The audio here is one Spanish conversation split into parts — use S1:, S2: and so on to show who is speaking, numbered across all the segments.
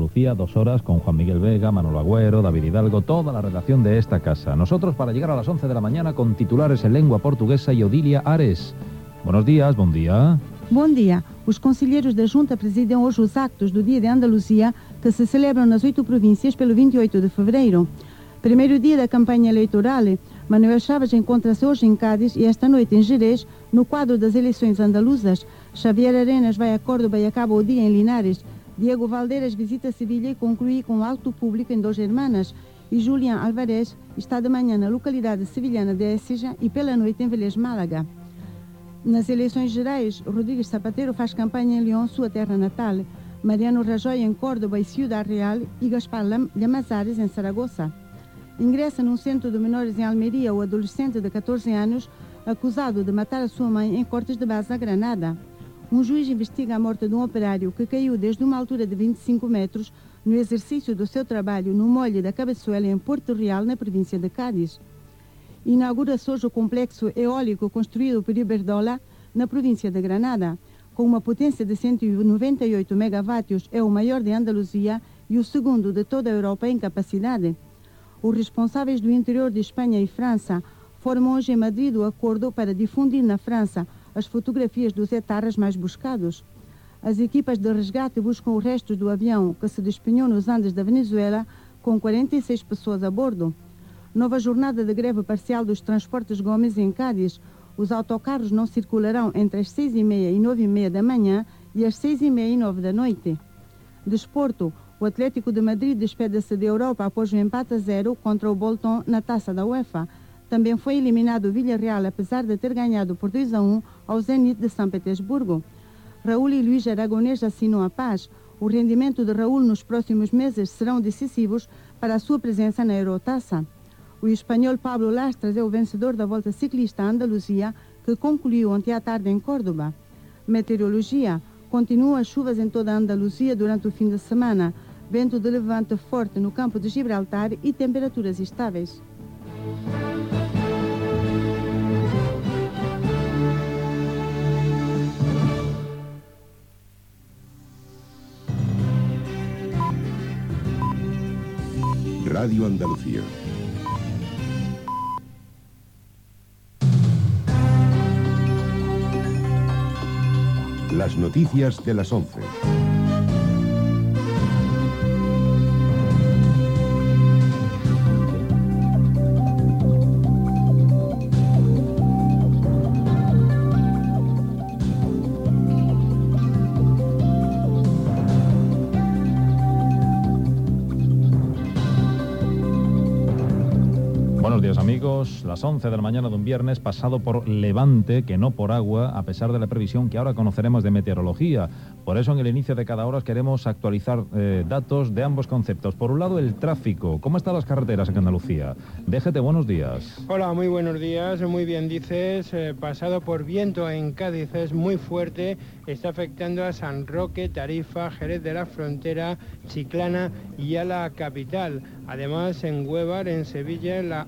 S1: Andalucía, 2 horas con Juan Miguel Vega, Manolo Agüero, David Hidalgo, toda la redacción de esta casa. Nosotros para llegar a las 11 de la mañana con titulares en lengua portuguesa y Odilia Ares. Buenos días, bom dia.
S2: Bom dia. Os conselheiros da Junta presidem hoje os actos do Dia de Andaluzia, que se celebram nas 8 províncias pelo 28 de fevereiro. Primeiro dia da campanha eleitoral, Manuel Chaves encontra-se hoje em Cádiz e esta noite em Jerez, no quadro das eleições andaluzas. Xavier Arenas vai a Córdoba e acaba o dia em Linares. Diego Valdeiras visita Sevilha e conclui com alto público em Dos Hermanas. E Julián Alvarez está de manhã na localidade sevilhana de Écija e pela noite em Vélez, Málaga. Nas eleições gerais, Rodrigues Zapatero faz campanha em León, sua terra natal, Mariano Rajoy em Córdoba e Ciudad Real e Gaspar Llamazares em Saragoça. Ingressa num centro de menores em Almeria o adolescente de 14 anos acusado de matar a sua mãe em Cortes de Baza, Granada. Um juiz investiga a morte de um operário que caiu desde uma altura de 25 metros no exercício do seu trabalho no molhe da Cabeçuela em Porto Real, na província de Cádiz. Inaugura-se hoje o complexo eólico construído por Iberdrola, na província de Granada. Com uma potência de 198 megawatts, é o maior de Andaluzia e o segundo de toda a Europa em capacidade. Os responsáveis do interior de Espanha e França formam hoje em Madrid o acordo para difundir na França as fotografias dos etarras mais buscados. As equipas de resgate buscam os restos do avião que se despenhou nos Andes da Venezuela, com 46 pessoas a bordo. Nova jornada de greve parcial dos transportes Gomes em Cádiz. Os autocarros não circularão entre as 6h30 e 9h30 da manhã e as 6h30 e 9 da noite. Desporto. O Atlético de Madrid despede-se da Europa após o empate a 0 contra o Bolton na Taça da UEFA. Também foi eliminado o Villarreal, apesar de ter ganhado por 2-1 ao Zenit de São Petersburgo. Raúl e Luís Aragonés assinam a paz. O rendimento de Raúl nos próximos meses serão decisivos para a sua presença na Eurotaça. O espanhol Pablo Lastras é o vencedor da Volta Ciclista à Andaluzia, que concluiu ontem à tarde em Córdoba. Meteorologia. Continuam as chuvas em toda a Andaluzia durante o fim de semana. Vento de levante forte no campo de Gibraltar e temperaturas estáveis.
S3: Radio Andalucía. Las noticias de las 11.
S1: Buenos días amigos, las 11 de la mañana de un viernes pasado por levante, que no por agua, a pesar de la previsión que ahora conoceremos de meteorología. Por eso en el inicio de cada hora queremos actualizar datos de ambos conceptos. Por un lado el tráfico, ¿cómo están las carreteras en Andalucía? DGT, buenos días.
S4: Hola, muy buenos días, muy bien dices, pasado por viento en Cádiz es muy fuerte, está afectando a San Roque, Tarifa, Jerez de la Frontera, Chiclana y a la capital. Además en Huévar, en Sevilla, en la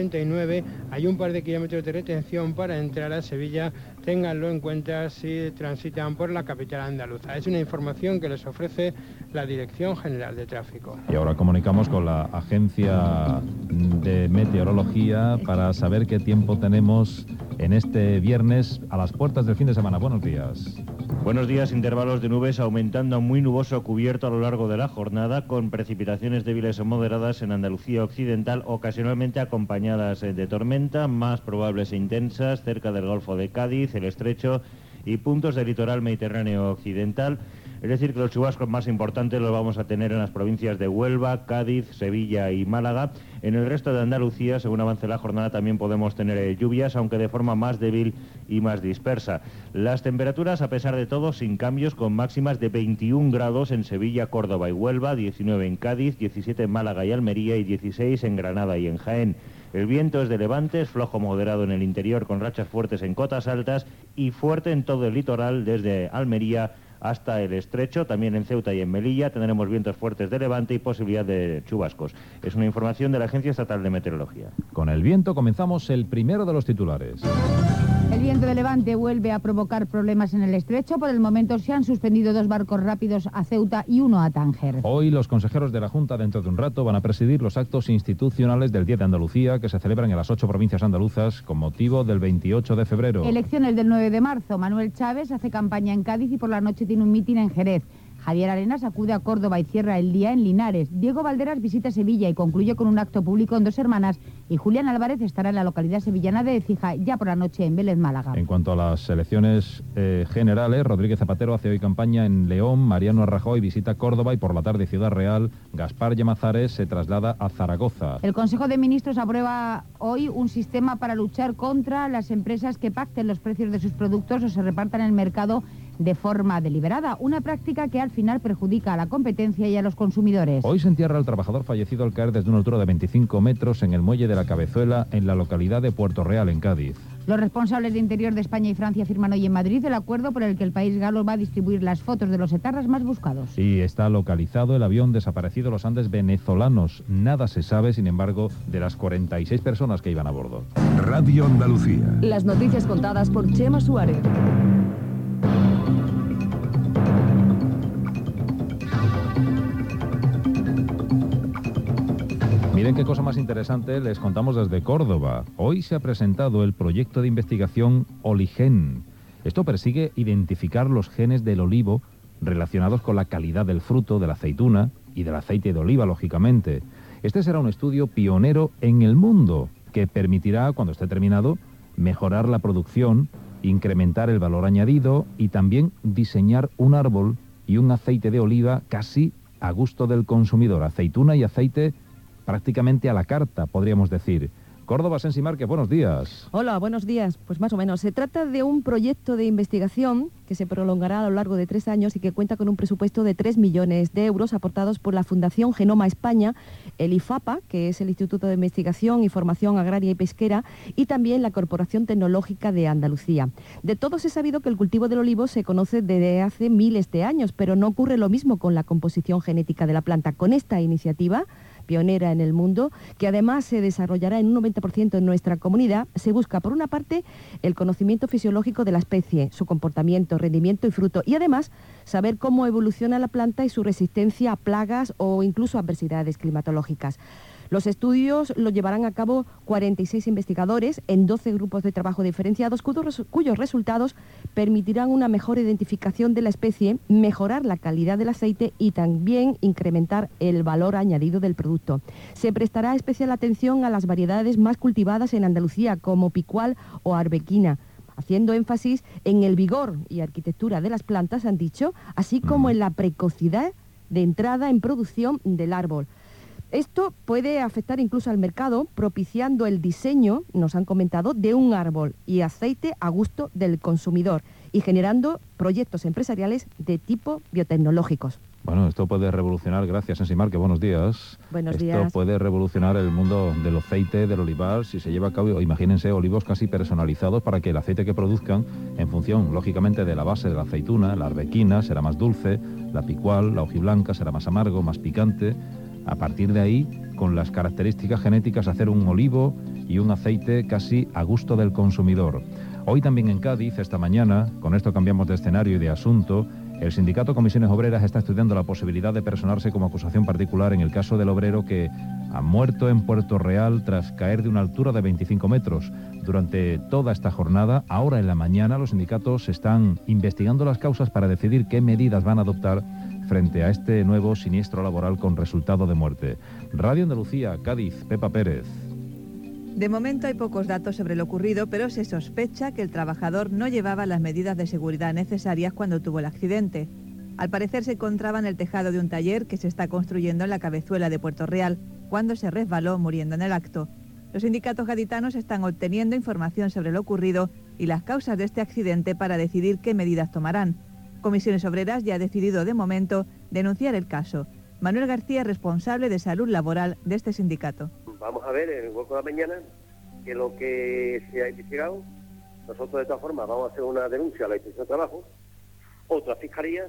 S4: A49 hay un par de kilómetros de retención para entrar a Sevilla. Ténganlo en cuenta si transitan por la capital andaluza. Es una información que les ofrece la Dirección General de Tráfico.
S1: Y ahora comunicamos con la Agencia de Meteorología para saber qué tiempo tenemos en este viernes a las puertas del fin de semana. Buenos días.
S5: Buenos días, intervalos de nubes aumentando a muy nuboso cubierto a lo largo de la jornada, con precipitaciones débiles o moderadas en Andalucía occidental, ocasionalmente acompañadas de tormenta, más probables e intensas cerca del Golfo de Cádiz, el Estrecho y puntos del litoral mediterráneo occidental. Es decir, que los chubascos más importantes los vamos a tener en las provincias de Huelva, Cádiz, Sevilla y Málaga. En el resto de Andalucía, según avance la jornada, también podemos tener lluvias, aunque de forma más débil y más dispersa. Las temperaturas, a pesar de todo, sin cambios, con máximas de 21 grados en Sevilla, Córdoba y Huelva, 19 en Cádiz, 17 en Málaga y Almería y 16 en Granada y en Jaén. El viento es de levante, es flojo moderado en el interior, con rachas fuertes en cotas altas y fuerte en todo el litoral, desde Almería hasta el Estrecho. También en Ceuta y en Melilla tendremos vientos fuertes de levante y posibilidad de chubascos. Es una información de la Agencia Estatal de Meteorología.
S1: Con el viento comenzamos el primero de los titulares.
S2: El
S6: El viento de levante vuelve a provocar problemas en el estrecho. Por el momento se han suspendido 2 barcos rápidos a Ceuta y 1 a Tánger.
S1: Hoy los consejeros de la Junta, dentro de un rato, van a presidir los actos institucionales del Día de Andalucía, que se celebran en las 8 provincias andaluzas con motivo del 28 de febrero.
S6: Elecciones del 9 de marzo. Manuel Chávez hace campaña en Cádiz y por la noche tiene un mitin en Jerez. Javier Arenas acude a Córdoba y cierra el día en Linares. Diego Valderas visita Sevilla y concluye con un acto público en Dos Hermanas. Y Julián Álvarez estará en la localidad sevillana de Écija ya por la noche en Vélez, Málaga.
S1: En cuanto a las elecciones generales, Rodríguez Zapatero hace hoy campaña en León, Mariano Rajoy visita Córdoba y por la tarde Ciudad Real. Gaspar Llamazares se traslada a Zaragoza.
S6: El Consejo de Ministros aprueba hoy un sistema para luchar contra las empresas que pacten los precios de sus productos o se repartan en el mercado de forma deliberada, una práctica que al final perjudica a la competencia y a los consumidores.
S1: Hoy se entierra al trabajador fallecido al caer desde una altura de 25 metros en el muelle de la Cabezuela, en la localidad de Puerto Real, en Cádiz.
S6: Los responsables de Interior de España y Francia firman hoy en Madrid el acuerdo por el que el país galo va a distribuir las fotos de los etarras más buscados.
S1: Sí, está localizado el avión desaparecido en los Andes venezolanos. Nada se sabe, sin embargo, de las 46 personas que iban a bordo.
S3: Radio Andalucía.
S7: Las noticias contadas por Chema Suárez.
S1: Miren qué cosa más interesante les contamos desde Córdoba. Hoy se ha presentado el proyecto de investigación Oligen. Esto persigue identificar los genes del olivo relacionados con la calidad del fruto, de la aceituna y del aceite de oliva, lógicamente. Este será un estudio pionero en el mundo que permitirá, cuando esté terminado, mejorar la producción, incrementar el valor añadido y también diseñar un árbol y un aceite de oliva casi a gusto del consumidor. Aceituna y aceite prácticamente a la carta, podríamos decir. Córdoba, Sensi Márquez, buenos días.
S8: Hola, buenos días. Pues más o menos. Se trata de un proyecto de investigación que se prolongará a lo largo de 3 años y que cuenta con un presupuesto de 3 millones de euros aportados por la Fundación Genoma España, el IFAPA, que es el Instituto de Investigación y Formación Agraria y Pesquera, y también la Corporación Tecnológica de Andalucía. De todos es sabido que el cultivo del olivo se conoce desde hace miles de años, pero no ocurre lo mismo con la composición genética de la planta. Con esta iniciativa pionera en el mundo, que además se desarrollará en un 90% en nuestra comunidad, se busca, por una parte, el conocimiento fisiológico de la especie, su comportamiento, rendimiento y fruto, y además saber cómo evoluciona la planta y su resistencia a plagas o incluso adversidades climatológicas. Los estudios los llevarán a cabo 46 investigadores en 12 grupos de trabajo diferenciados, cuyos resultados permitirán una mejor identificación de la especie, mejorar la calidad del aceite y también incrementar el valor añadido del producto. Se prestará especial atención a las variedades más cultivadas en Andalucía, como picual o arbequina, haciendo énfasis en el vigor y arquitectura de las plantas, han dicho, así como en la precocidad de entrada en producción del árbol. Esto puede afectar incluso al mercado, propiciando el diseño, nos han comentado, de un árbol y aceite a gusto del consumidor y generando proyectos empresariales de tipo biotecnológicos.
S1: Bueno, esto puede revolucionar, gracias Sensi Márquez, buenos días.
S8: Buenos días.
S1: Esto puede revolucionar el mundo del aceite, del olivar, si se lleva a cabo, imagínense, olivos casi personalizados para que el aceite que produzcan, en función, lógicamente, de la base de la aceituna, la arbequina será más dulce, la picual, la hojiblanca será más amargo, más picante. A partir de ahí, con las características genéticas, hacer un olivo y un aceite casi a gusto del consumidor. Hoy también en Cádiz, esta mañana, con esto cambiamos de escenario y de asunto, el sindicato Comisiones Obreras está estudiando la posibilidad de personarse como acusación particular en el caso del obrero que ha muerto en Puerto Real tras caer de una altura de 25 metros. Durante toda esta jornada, ahora en la mañana, los sindicatos están investigando las causas para decidir qué medidas van a adoptar frente a este nuevo siniestro laboral con resultado de muerte. Radio Andalucía, Cádiz, Pepa Pérez.
S9: De momento hay pocos datos sobre lo ocurrido, pero se sospecha que el trabajador no llevaba las medidas de seguridad necesarias cuando tuvo el accidente. Al parecer se encontraba en el tejado de un taller que se está construyendo en la Cabezuela de Puerto Real, cuando se resbaló, muriendo en el acto. Los sindicatos gaditanos están obteniendo información sobre lo ocurrido y las causas de este accidente para decidir qué medidas tomarán. Comisiones Obreras ya ha decidido de momento denunciar el caso. Manuel García, responsable de salud laboral de este sindicato.
S10: Vamos a ver en el hueco de la mañana que lo que se ha investigado. Nosotros de todas formas vamos a hacer una denuncia a la Inspección de Trabajo, otra fiscalía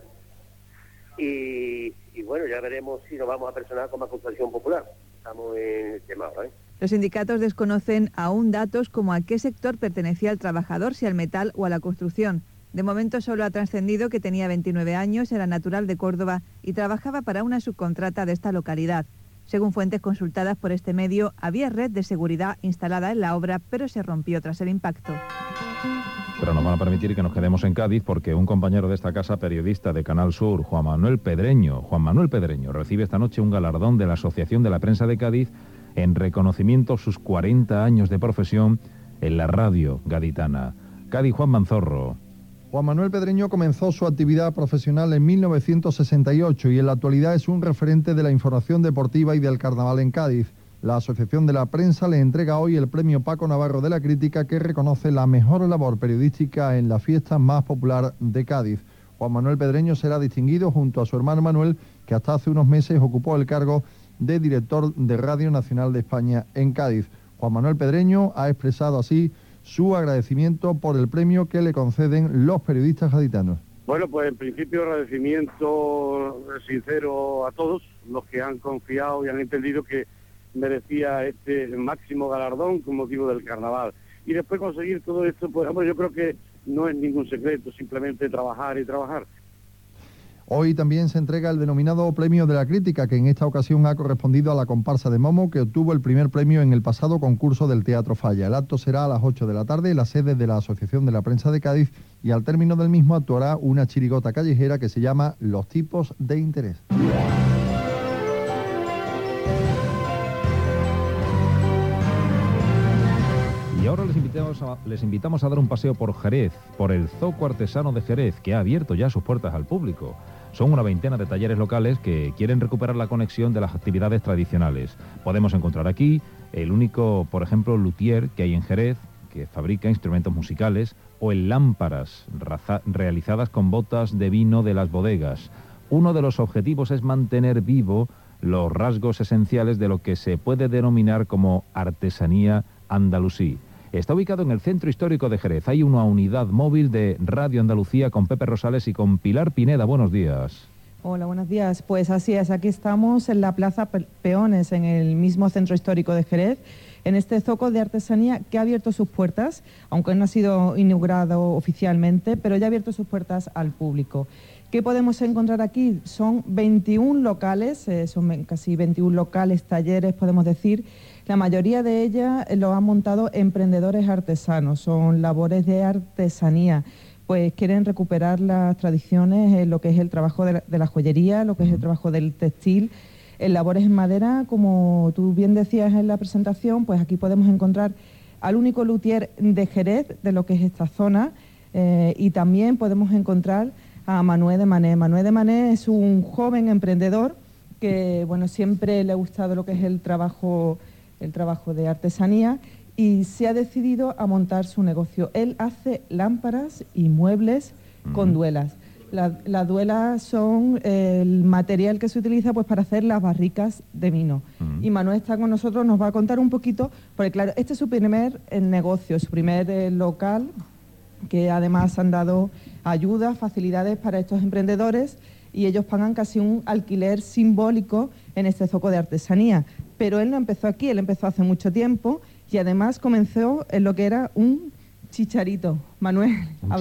S10: y bueno, ya veremos si nos vamos a personar como acusación popular. Estamos en el tema ahora,
S9: Los sindicatos desconocen aún datos como a qué sector pertenecía el trabajador, si al metal o a la construcción. De momento solo ha trascendido que tenía 29 años, era natural de Córdoba y trabajaba para una subcontrata de esta localidad. Según fuentes consultadas por este medio, había red de seguridad instalada en la obra, pero se rompió tras el impacto.
S1: Pero nos van a permitir que nos quedemos en Cádiz porque un compañero de esta casa, periodista de Canal Sur, Juan Manuel Pedreño, recibe esta noche un galardón de la Asociación de la Prensa de Cádiz en reconocimiento a sus 40 años de profesión en la radio gaditana. Cádiz, Juan Manzorro.
S11: Juan Manuel Pedreño comenzó su actividad profesional en 1968 y en la actualidad es un referente de la información deportiva y del carnaval en Cádiz. La Asociación de la Prensa le entrega hoy el premio Paco Navarro de la Crítica, que reconoce la mejor labor periodística en la fiesta más popular de Cádiz. Juan Manuel Pedreño será distinguido junto a su hermano Manuel, que hasta hace unos meses ocupó el cargo de director de Radio Nacional de España en Cádiz. Juan Manuel Pedreño ha expresado así su agradecimiento por el premio que le conceden los periodistas gaditanos.
S12: Bueno, pues en principio agradecimiento sincero a todos los que han confiado y han entendido que merecía este máximo galardón con motivo del carnaval. Y después conseguir todo esto, pues hombre, yo creo que no es ningún secreto, simplemente trabajar y trabajar.
S11: Hoy también se entrega el denominado Premio de la Crítica, que en esta ocasión ha correspondido a la comparsa de Momo, que obtuvo el primer premio en el pasado concurso del Teatro Falla. El acto será a las 8 de la tarde en la sede de la Asociación de la Prensa de Cádiz y al término del mismo actuará una chirigota callejera que se llama Los Tipos de Interés.
S1: Y ahora les invitamos a dar un paseo por Jerez, por el Zoco Artesano de Jerez, que ha abierto ya sus puertas al público. Son una veintena de talleres locales que quieren recuperar la conexión de las actividades tradicionales. Podemos encontrar aquí el único, por ejemplo, luthier que hay en Jerez, que fabrica instrumentos musicales, o el lámparas, realizadas con botas de vino de las bodegas. Uno de los objetivos es mantener vivo los rasgos esenciales de lo que se puede denominar como artesanía andalusí. Está ubicado en el centro histórico de Jerez. Hay una unidad móvil de Radio Andalucía con Pepe Rosales y con Pilar Pineda. Buenos días.
S13: Hola, buenos días. Pues así es, aquí estamos en la Plaza Peones, en el mismo centro histórico de Jerez, en este zoco de artesanía que ha abierto sus puertas, aunque no ha sido inaugurado oficialmente, pero ya ha abierto sus puertas al público. ¿Qué podemos encontrar aquí? Son 21 locales, son casi 21 locales, talleres, podemos decir. La mayoría de ellas lo han montado emprendedores artesanos, son labores de artesanía, pues quieren recuperar las tradiciones, lo que es el trabajo de la joyería, lo que es el trabajo del textil, en labores en madera, como tú bien decías en la presentación, pues aquí podemos encontrar al único luthier de Jerez, de lo que es esta zona, y también podemos encontrar a Manuel de Mané. Manuel de Mané es un joven emprendedor que, bueno, siempre le ha gustado lo que es el trabajo de artesanía y se ha decidido a montar su negocio. Él hace lámparas y muebles con duelas. Las duelas son el material que se utiliza pues para hacer las barricas de vino. Y Manuel está con nosotros, nos va a contar un poquito, porque claro, este es su primer negocio, su primer local, que además han dado ayudas, facilidades para estos emprendedores y ellos pagan casi un alquiler simbólico en este zoco de artesanía. Pero él no empezó aquí, él empezó hace mucho tiempo y además comenzó en lo que era un chicharito. Manuel,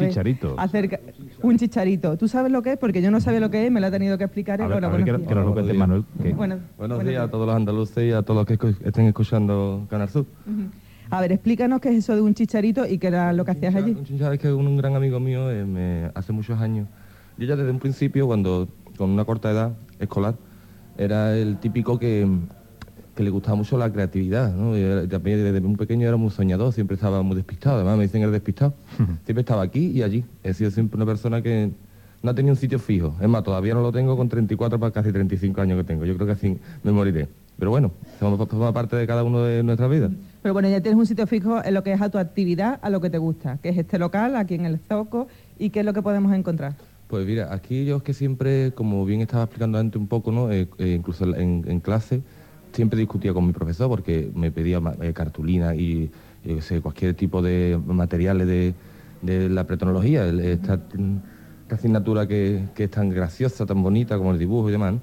S13: un chicharito. ¿Tú sabes lo que es? Porque yo no sabía lo que es, me lo ha tenido que explicar.
S1: Que nos lo cuente Manuel.
S14: Buenos días a todos los andaluces y a todos los que estén escuchando Canal Sur.
S13: A ver, explícanos qué es eso de un chicharito y qué era lo que hacías allí.
S14: Un chicharito es que un gran amigo mío hace muchos años. Yo ya desde un principio, cuando con una corta edad escolar, era el típico que le gustaba mucho la creatividad, ¿no? Desde un pequeño era muy soñador, siempre estaba muy despistado, además me dicen el despistado. Siempre estaba aquí y allí. He sido siempre una persona que no ha tenido un sitio fijo. Es más, todavía no lo tengo con 34 para casi 35 años que tengo. Yo creo que así me moriré. Pero bueno, forma parte de cada uno de nuestras vidas.
S13: Pero bueno, ya tienes un sitio fijo en lo que es a tu actividad, a lo que te gusta, que es este local, aquí en el Zoco, y qué es lo que podemos encontrar.
S14: Pues mira, aquí yo es que siempre, como bien estaba explicando antes un poco, ¿no? Incluso en clase, siempre discutía con mi profesor porque me pedía cartulina y cualquier tipo de materiales de la pretenología, esta asignatura que es tan graciosa, tan bonita como el dibujo y demás, ¿no?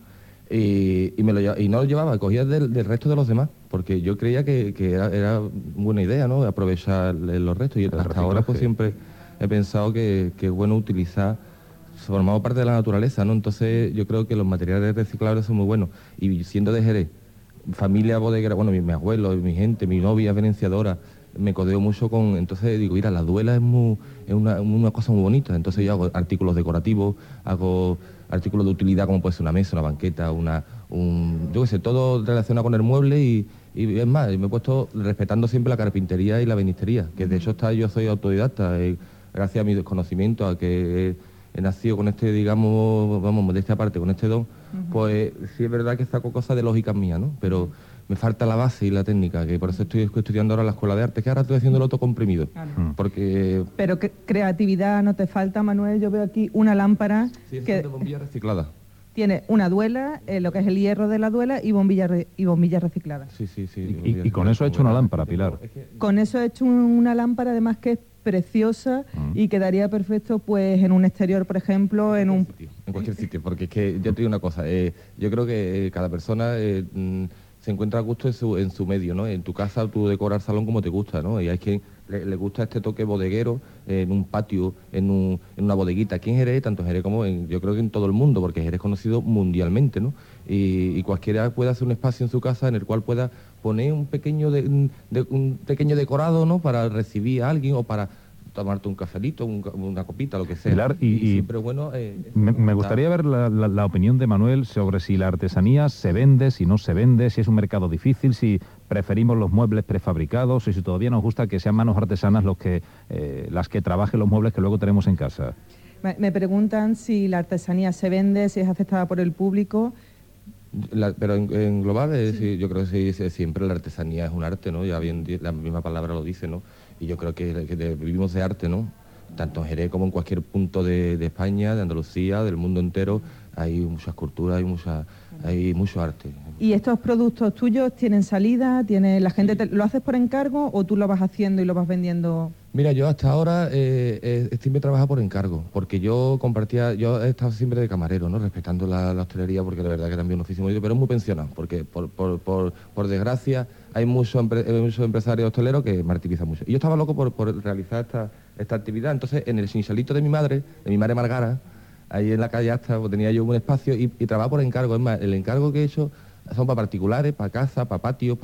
S14: Y no lo llevaba, cogía del resto de los demás, porque yo creía que era buena idea, ¿no? Aprovechar los restos. Y hasta ahora pues siempre he pensado que es bueno utilizar, formamos parte de la naturaleza, ¿no? Entonces yo creo que los materiales reciclables son muy buenos. Y siendo de Jerez, familia bodeguera, bueno, mi abuelo, mi gente, mi novia venenciadora, me codeo mucho con... Entonces digo, mira, la duela es una cosa muy bonita. Entonces yo hago artículos decorativos, hago artículos de utilidad como puede ser una mesa, una banqueta, yo qué sé, todo relacionado con el mueble y es más, me he puesto respetando siempre la carpintería y la ebenistería, que de hecho yo soy autodidacta, gracias a mi desconocimiento, a que he nacido con este, digamos, vamos, de esta parte, con este don, pues sí es verdad que saco cosas de lógicas mías, ¿no? Pero me falta la base y la técnica, que por eso estoy estudiando ahora en la Escuela de Arte, que ahora estoy haciendo el autocomprimido. Claro. Porque...
S13: Pero creatividad no te falta, Manuel. Yo veo aquí una lámpara
S14: que... de bombilla reciclada.
S13: Tiene una duela, lo que es el hierro de la duela y bombilla reciclada.
S14: Sí.
S1: Y con eso he hecho una lámpara, Pilar.
S13: Con eso he hecho una lámpara, además que es preciosa y quedaría perfecto pues en un exterior, por ejemplo, en
S14: cualquier sitio, porque es que yo te digo una cosa, yo creo que cada persona se encuentra a gusto en su medio, ¿no? En tu casa tú decoras el salón como te gusta, ¿no? Y hay quien le gusta este toque bodeguero en un patio, en una bodeguita. Aquí en Jerez, tanto en Jerez como yo creo que en todo el mundo, porque Jerez es conocido mundialmente, ¿no? Y cualquiera puede hacer un espacio en su casa en el cual pueda poner un pequeño decorado, ¿no? Para recibir a alguien o para tomarte un cafelito, una copita, lo que sea.
S1: Pilar, y
S14: siempre bueno...
S1: me gustaría ver la opinión de Manuel sobre si la artesanía se vende, si no se vende, si es un mercado difícil, si preferimos los muebles prefabricados, y si todavía nos gusta que sean manos artesanas las que trabajen los muebles que luego tenemos en casa.
S13: Me preguntan si la artesanía se vende, si es aceptada por el público.
S14: Pero en global, sí, yo creo que sí, siempre la artesanía es un arte, ¿no? Ya bien la misma palabra lo dice, ¿no? Y yo creo que vivimos de arte, ¿no? Tanto en Jerez como en cualquier punto de España, de Andalucía, del mundo entero, hay muchas culturas, hay mucho arte.
S13: ¿Y estos productos tuyos tienen salida? ¿La gente lo haces por encargo o tú lo vas haciendo y lo vas vendiendo?
S14: Mira, yo hasta ahora siempre trabajo por encargo, porque yo he estado siempre de camarero, ¿no? Respetando la hostelería, porque la verdad que también es un oficio muy duro, pero es muy pensionado, porque por desgracia hay muchos empresarios hosteleros que martirizan mucho. Y yo estaba loco por realizar esta actividad, entonces en el chinchorrito de mi madre Margara, ahí en la calle Asta, pues, tenía yo un espacio y trabajaba por encargo. Es más, el encargo que he hecho son para particulares, para casas, para patios,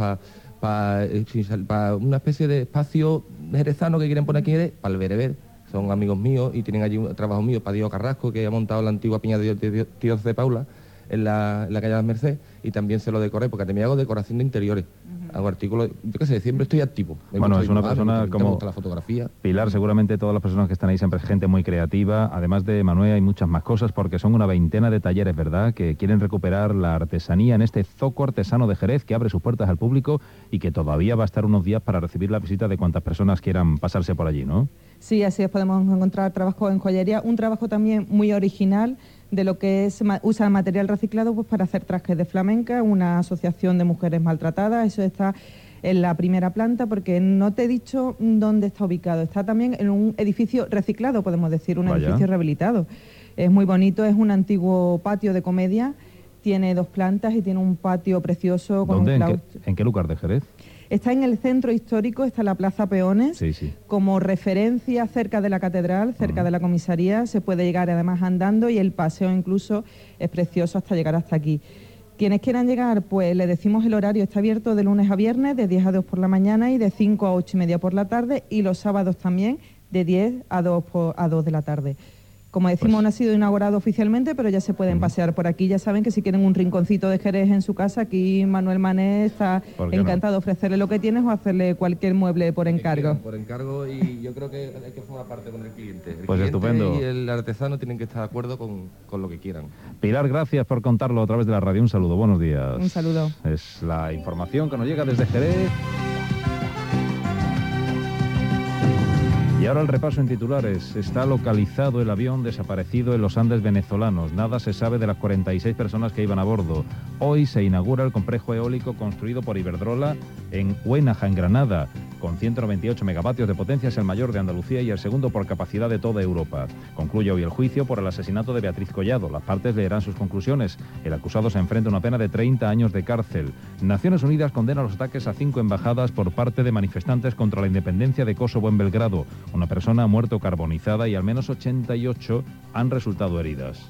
S14: para una especie de espacio jerezano que quieren poner aquí, para el bereber. Son amigos míos y tienen allí un trabajo mío para Diego Carrasco, que ha montado la antigua piña de Tío de Paula en la calle de las Mercedes, y también se lo decoré, porque también hago decoración de interiores. Hago artículos, yo qué sé, siempre estoy activo.
S1: Bueno, es una persona como
S14: la fotografía.
S1: Pilar, seguramente todas las personas que están ahí siempre es gente muy creativa. Además de Manuel hay muchas más cosas, porque son una veintena de talleres, ¿verdad?, que quieren recuperar la artesanía en este zoco artesano de Jerez, que abre sus puertas al público y que todavía va a estar unos días para recibir la visita de cuantas personas quieran pasarse por allí, ¿no?
S13: Sí, así es, podemos encontrar trabajo en joyería, un trabajo también muy original de lo que es, usa material reciclado pues para hacer trajes de flamenca, una asociación de mujeres maltratadas. Eso está en la primera planta, porque no te he dicho dónde está ubicado. Está también en un edificio reciclado, podemos decir, un edificio rehabilitado. Es muy bonito, es un antiguo patio de comedia, tiene 2 plantas y tiene un patio precioso. Con
S1: ¿Dónde? ¿En qué lugar de Jerez?
S13: Está en el centro histórico, está la Plaza Peones, como referencia cerca de la catedral, cerca de la comisaría. Se puede llegar además andando y el paseo incluso es precioso hasta llegar hasta aquí. Quienes quieran llegar, pues le decimos el horario, está abierto de lunes a viernes, de 10 a 2 por la mañana y de 5 a 8 y media por la tarde, y los sábados también de 10 a 2 de la tarde. Como decimos, no ha sido inaugurado oficialmente, pero ya se pueden pasear por aquí. Ya saben que si quieren un rinconcito de Jerez en su casa, aquí Manuel Manés está encantado de ofrecerle lo que tienes o hacerle cualquier mueble por encargo.
S14: Por encargo, y yo creo que hay que formar parte con el cliente. El
S1: pues
S14: cliente
S1: estupendo.
S14: Y el artesano tienen que estar de acuerdo con lo que quieran.
S1: Pilar, gracias por contarlo a través de la radio. Un saludo, buenos días.
S13: Un saludo.
S1: Es la información que nos llega desde Jerez. Y ahora el repaso en titulares. Está localizado el avión desaparecido en los Andes venezolanos. Nada se sabe de las 46 personas que iban a bordo. Hoy se inaugura el complejo eólico construido por Iberdrola en Huénaja, en Granada. Con 198 megavatios de potencia es el mayor de Andalucía y el segundo por capacidad de toda Europa. Concluye hoy el juicio por el asesinato de Beatriz Collado. Las partes leerán sus conclusiones. El acusado se enfrenta a una pena de 30 años de cárcel. Naciones Unidas condena los ataques a 5 embajadas por parte de manifestantes contra la independencia de Kosovo en Belgrado. Una persona ha muerto carbonizada y al menos 88 han resultado heridas.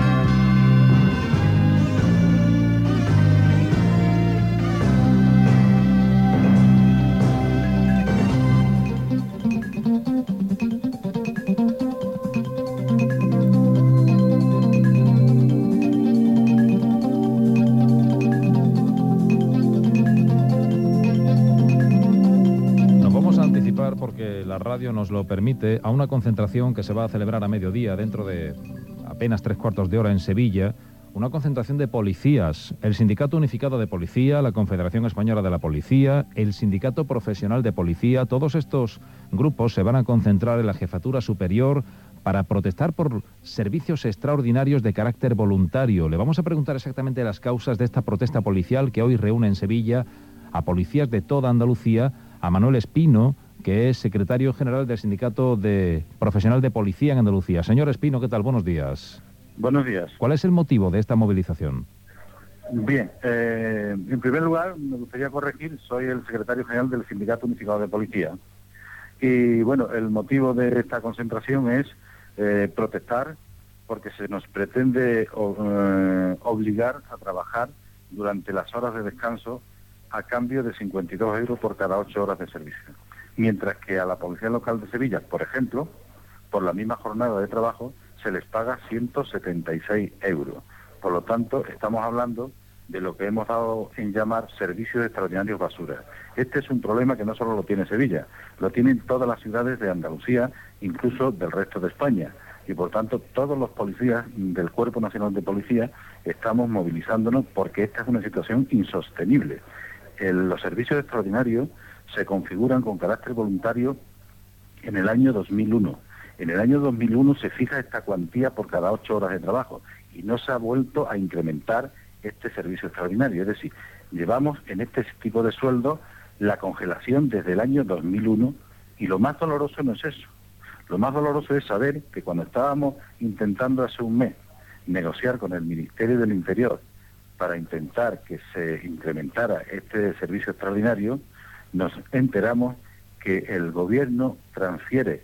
S1: Porque la radio nos lo permite, a una concentración que se va a celebrar a mediodía, dentro de apenas 3/4 de hora en Sevilla, una concentración de policías, el Sindicato Unificado de Policía, la Confederación Española de la Policía, el Sindicato Profesional de Policía. Todos estos grupos se van a concentrar en la Jefatura Superior para protestar por servicios extraordinarios de carácter voluntario. Le vamos a preguntar exactamente las causas de esta protesta policial que hoy reúne en Sevilla a policías de toda Andalucía, a Manuel Espino, que es secretario general del Sindicato Profesional de Policía en Andalucía. Señor Espino, ¿qué tal? Buenos días.
S15: Buenos días.
S1: ¿Cuál es el motivo de esta movilización?
S15: Bien, en primer lugar, me gustaría corregir, soy el secretario general del Sindicato Unificado de Policía. Y bueno, el motivo de esta concentración es protestar porque se nos pretende obligar a trabajar durante las horas de descanso a cambio de 52 euros por cada 8 horas de servicio. Mientras que a la Policía Local de Sevilla, por ejemplo, por la misma jornada de trabajo, se les paga 176 euros. Por lo tanto, estamos hablando de lo que hemos dado en llamar servicios extraordinarios basura. Este es un problema que no solo lo tiene Sevilla, lo tienen todas las ciudades de Andalucía, incluso del resto de España. Y por tanto, todos los policías del Cuerpo Nacional de Policía estamos movilizándonos porque esta es una situación insostenible. Los servicios extraordinarios se configuran con carácter voluntario en el año 2001. En el año 2001 se fija esta cuantía por cada 8 horas de trabajo y no se ha vuelto a incrementar este servicio extraordinario. Es decir, llevamos en este tipo de sueldo la congelación desde el año 2001 y lo más doloroso no es eso. Lo más doloroso es saber que cuando estábamos intentando hace un mes negociar con el Ministerio del Interior para intentar que se incrementara este servicio extraordinario, nos enteramos que el gobierno transfiere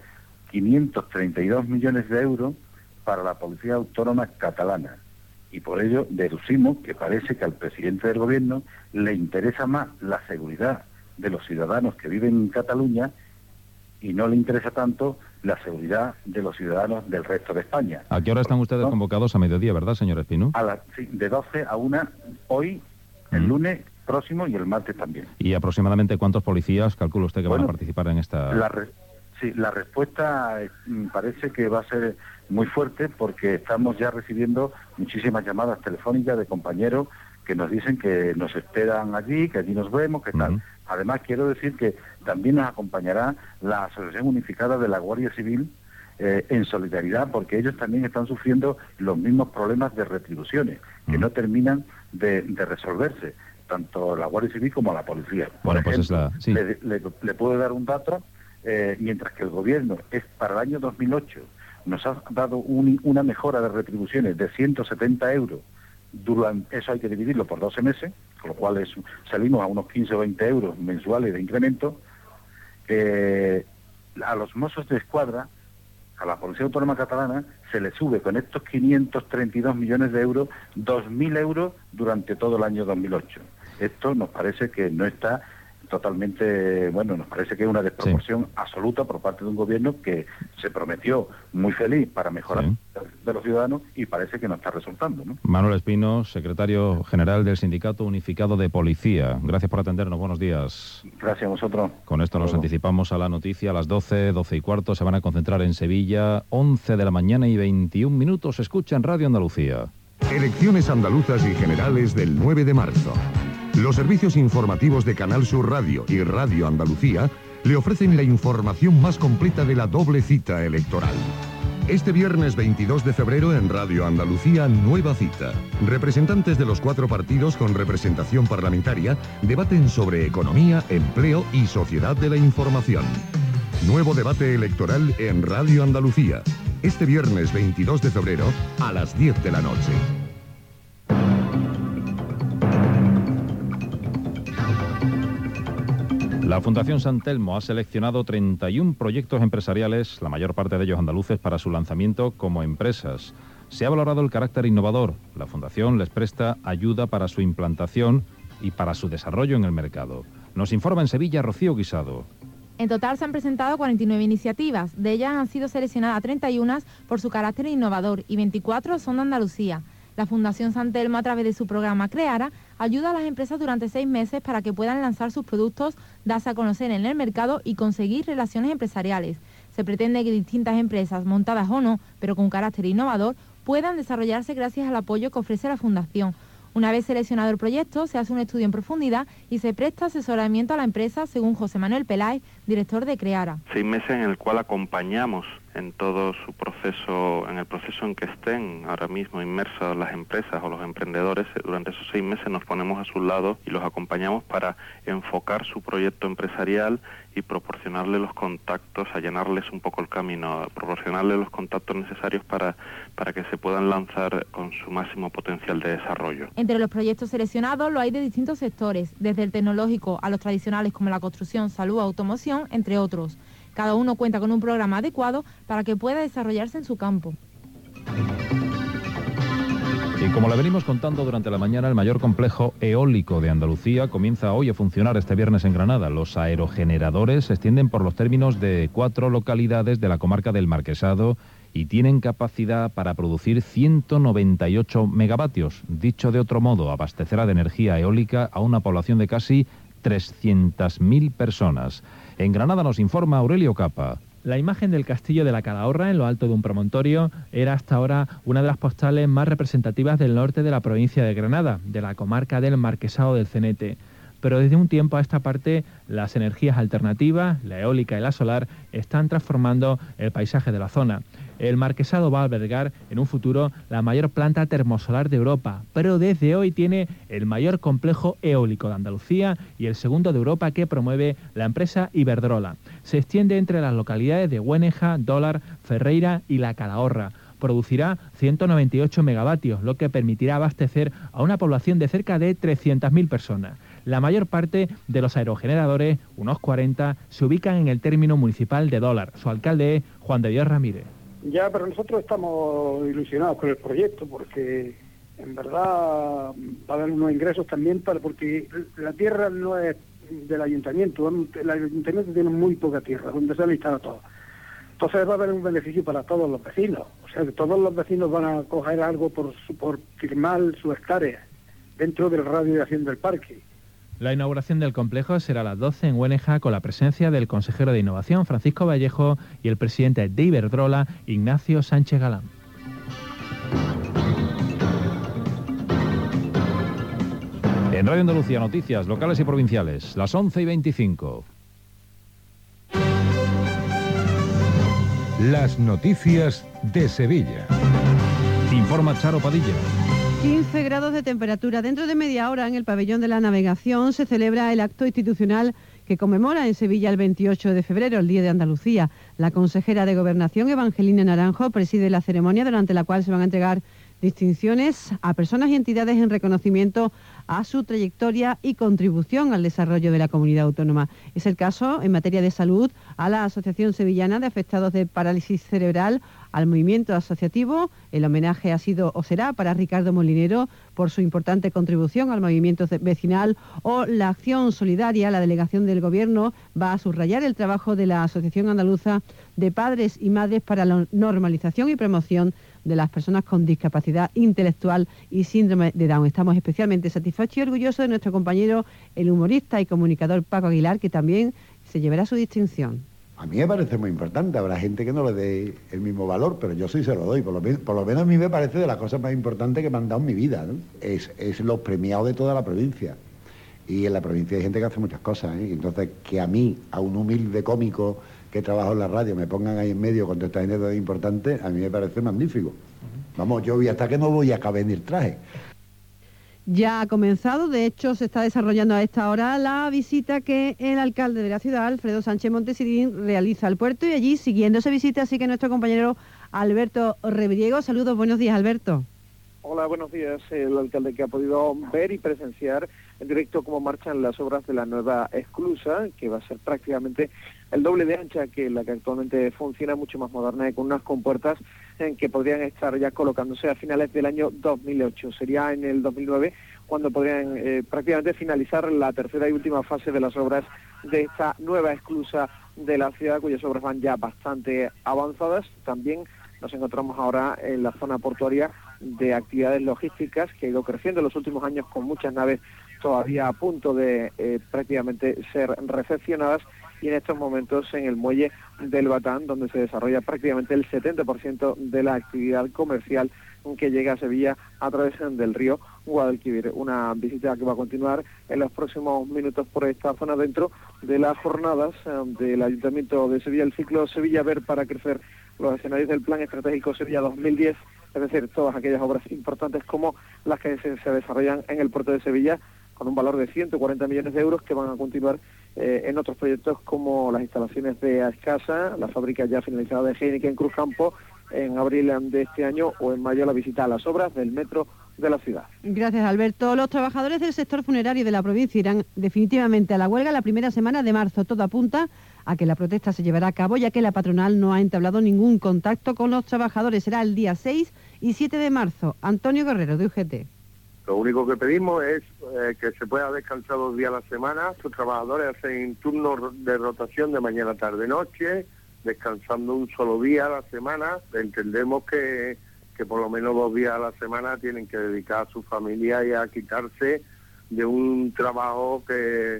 S15: 532 millones de euros para la Policía Autónoma Catalana. Y por ello deducimos que parece que al presidente del gobierno le interesa más la seguridad de los ciudadanos que viven en Cataluña y no le interesa tanto la seguridad de los ciudadanos del resto de España.
S1: ¿A qué hora están ustedes convocados a mediodía, verdad, señor Espino?
S15: Sí, de 12 a 1, hoy, el lunes próximo y el martes también.
S1: ¿Y aproximadamente cuántos policías calcula usted que van a participar en esta...?
S15: La respuesta parece que va a ser muy fuerte porque estamos ya recibiendo muchísimas llamadas telefónicas de compañeros que nos dicen que nos esperan allí, que allí nos vemos, que tal. Además, quiero decir que también nos acompañará la Asociación Unificada de la Guardia Civil en solidaridad, porque ellos también están sufriendo los mismos problemas de retribuciones, que no terminan de resolverse, tanto la Guardia Civil como la policía. Por ejemplo, le puedo dar un dato, mientras que el gobierno para el año 2008 nos ha dado una mejora de retribuciones de 170 euros, eso hay que dividirlo por 12 meses, con lo cual salimos a unos 15 o 20 euros mensuales de incremento. A los Mossos de Escuadra, a la Policía Autónoma Catalana, se le sube con estos 532 millones de euros 2.000 euros durante todo el año 2008. Esto nos parece que no está totalmente, nos parece que es una desproporción absoluta por parte de un gobierno que se prometió muy feliz para mejorar de los ciudadanos y parece que no está resultando, ¿no?
S1: Manuel Espino, secretario general del Sindicato Unificado de Policía. Gracias por atendernos, buenos días.
S15: Gracias a vosotros.
S1: Con esto nos anticipamos a la noticia. A las 12, 12 y cuarto se van a concentrar en Sevilla, 11 de la mañana y 21 minutos. Escucha en Radio Andalucía.
S3: Elecciones andaluzas y generales del 9 de marzo. Los servicios informativos de Canal Sur Radio y Radio Andalucía le ofrecen la información más completa de la doble cita electoral. Este viernes 22 de febrero en Radio Andalucía, nueva cita. Representantes de los 4 partidos con representación parlamentaria debaten sobre economía, empleo y sociedad de la información. Nuevo debate electoral en Radio Andalucía. Este viernes 22 de febrero a las 10 de la noche.
S1: La Fundación San Telmo ha seleccionado 31 proyectos empresariales, la mayor parte de ellos andaluces, para su lanzamiento como empresas. Se ha valorado el carácter innovador. La Fundación les presta ayuda para su implantación y para su desarrollo en el mercado. Nos informa en Sevilla Rocío Guisado.
S16: En total se han presentado 49 iniciativas. De ellas han sido seleccionadas 31 por su carácter innovador y 24 son de Andalucía. La Fundación San Telmo, a través de su programa Creara, ayuda a las empresas durante 6 meses para que puedan lanzar sus productos, darse a conocer en el mercado y conseguir relaciones empresariales. Se pretende que distintas empresas, montadas o no, pero con carácter innovador, puedan desarrollarse gracias al apoyo que ofrece la Fundación. Una vez seleccionado el proyecto, se hace un estudio en profundidad y se presta asesoramiento a la empresa, según José Manuel Peláez, director de Creara.
S17: 6 meses en el cual acompañamos en todo su proceso, en el proceso en que estén ahora mismo inmersas las empresas o los emprendedores. Durante esos 6 meses nos ponemos a su lado y los acompañamos para enfocar su proyecto empresarial y proporcionarle los contactos, allanarles un poco el camino, proporcionarles los contactos necesarios para que se puedan lanzar con su máximo potencial de desarrollo.
S16: Entre los proyectos seleccionados lo hay de distintos sectores, desde el tecnológico a los tradicionales como la construcción, salud, automoción, entre otros. Cada uno cuenta con un programa adecuado para que pueda desarrollarse en su campo.
S1: Y como le venimos contando durante la mañana, el mayor complejo eólico de Andalucía comienza hoy a funcionar este viernes en Granada. Los aerogeneradores se extienden por los términos de 4 localidades de la comarca del Marquesado y tienen capacidad para producir 198 megavatios. Dicho de otro modo, abastecerá de energía eólica a una población de casi 300.000 personas. En Granada nos informa Aurelio Capa.
S18: La imagen del castillo de la Calahorra en lo alto de un promontorio era hasta ahora una de las postales más representativas del norte de la provincia de Granada, de la comarca del Marquesado del Cenete. Pero desde un tiempo a esta parte, las energías alternativas, la eólica y la solar, están transformando el paisaje de la zona. El Marquesado va a albergar en un futuro la mayor planta termosolar de Europa, pero desde hoy tiene el mayor complejo eólico de Andalucía y el segundo de Europa que promueve la empresa Iberdrola. Se extiende entre las localidades de Güéneja, Dólar, Ferreira y La Calahorra. Producirá 198 megavatios, lo que permitirá abastecer a una población de cerca de 300.000 personas. La mayor parte de los aerogeneradores, unos 40, se ubican en el término municipal de Dólar. Su alcalde es Juan de Dios Ramírez.
S19: Ya, pero nosotros estamos ilusionados con el proyecto porque en verdad va a haber unos ingresos también porque la tierra no es del ayuntamiento, el ayuntamiento tiene muy poca tierra, donde se ha listado todo. Entonces va a haber un beneficio para todos los vecinos, o sea que todos los vecinos van a coger algo por firmar su hectárea dentro del radio de acción del parque.
S18: La inauguración del complejo será a las 12 en Güéneja con la presencia del consejero de Innovación, Francisco Vallejo, y el presidente de Iberdrola, Ignacio Sánchez Galán.
S1: En Radio Andalucía, noticias locales y provinciales, las 11:25.
S3: Las noticias de Sevilla.
S1: Informa Charo Padilla.
S20: 15 grados de temperatura. Dentro de media hora en el pabellón de la Navegación se celebra el acto institucional que conmemora en Sevilla el 28 de febrero, el Día de Andalucía. La consejera de Gobernación, Evangelina Naranjo, preside la ceremonia durante la cual se van a entregar distinciones a personas y entidades en reconocimiento a su trayectoria y contribución al desarrollo de la comunidad autónoma. Es el caso, en materia de salud, a la Asociación Sevillana de Afectados de Parálisis Cerebral, al movimiento asociativo. El homenaje ha sido o será para Ricardo Molinero por su importante contribución al movimiento vecinal, o la acción solidaria. La delegación del Gobierno va a subrayar el trabajo de la Asociación Andaluza de Padres y Madres para la normalización y promoción de las personas con discapacidad intelectual y síndrome de Down. Estamos especialmente satisfechos y orgullosos de nuestro compañero, el humorista y comunicador Paco Aguilar, que también se llevará su distinción.
S21: A mí me parece muy importante, habrá gente que no le dé el mismo valor, pero yo sí se lo doy, por lo menos a mí me parece de las cosas más importantes que me han dado en mi vida, ¿no? Es los premiados de toda la provincia. Y en la provincia hay gente que hace muchas cosas, ¿eh? Entonces, que a mí, a un humilde cómico que trabajo en la radio, me pongan ahí en medio con toda esta gente tan importante, a mí me parece magnífico. Vamos, yo voy hasta que no voy a caber ni el traje.
S20: Ya ha comenzado, de hecho se está desarrollando a esta hora la visita que el alcalde de la ciudad, Alfredo Sánchez Montesirín, realiza al puerto, y allí siguiendo esa visita sigue nuestro compañero Alberto Rebriego. Saludos, buenos días, Alberto.
S4: Hola, buenos días. El alcalde que ha podido ver y presenciar en directo cómo marchan las obras de la nueva esclusa, que va a ser prácticamente el doble de ancha que la que actualmente funciona, mucho más moderna y con unas compuertas que podrían estar ya colocándose a finales del año 2008. Sería en el 2009 cuando podrían prácticamente finalizar la tercera y última fase de las obras de esta nueva esclusa de la ciudad, cuyas obras van ya bastante avanzadas. También nos encontramos ahora en la zona portuaria de actividades logísticas, que ha ido creciendo en los últimos años con muchas naves todavía a punto de prácticamente ser recepcionadas, y en estos momentos en el muelle del Batán, donde se desarrolla prácticamente el 70% de la actividad comercial que llega a Sevilla a través del río Guadalquivir. Una visita que va a continuar en los próximos minutos por esta zona dentro de las jornadas del Ayuntamiento de Sevilla, el ciclo Sevilla Ver para crecer, los escenarios del Plan Estratégico Sevilla 2010, es decir, todas aquellas obras importantes como las que se desarrollan en el puerto de Sevilla, con un valor de 140 millones de euros, que van a continuar en otros proyectos como las instalaciones de Ascasa, la fábrica ya finalizada de Heineken en Cruzcampo, en abril de este año, o en mayo la visita a las obras del metro de la ciudad.
S20: Gracias, Alberto. Los trabajadores del sector funerario de la provincia irán definitivamente a la huelga la primera semana de marzo. Todo apunta a que la protesta se llevará a cabo, ya que la patronal no ha entablado ningún contacto con los trabajadores. Será el día 6 y 7 de marzo. Antonio Guerrero, de UGT.
S22: Lo único que pedimos es que se pueda descansar 2 días a la semana. Sus trabajadores hacen turnos de rotación de mañana, tarde, noche, descansando un solo día a la semana. Entendemos que por lo menos 2 días a la semana tienen que dedicar a su familia y a quitarse de un trabajo que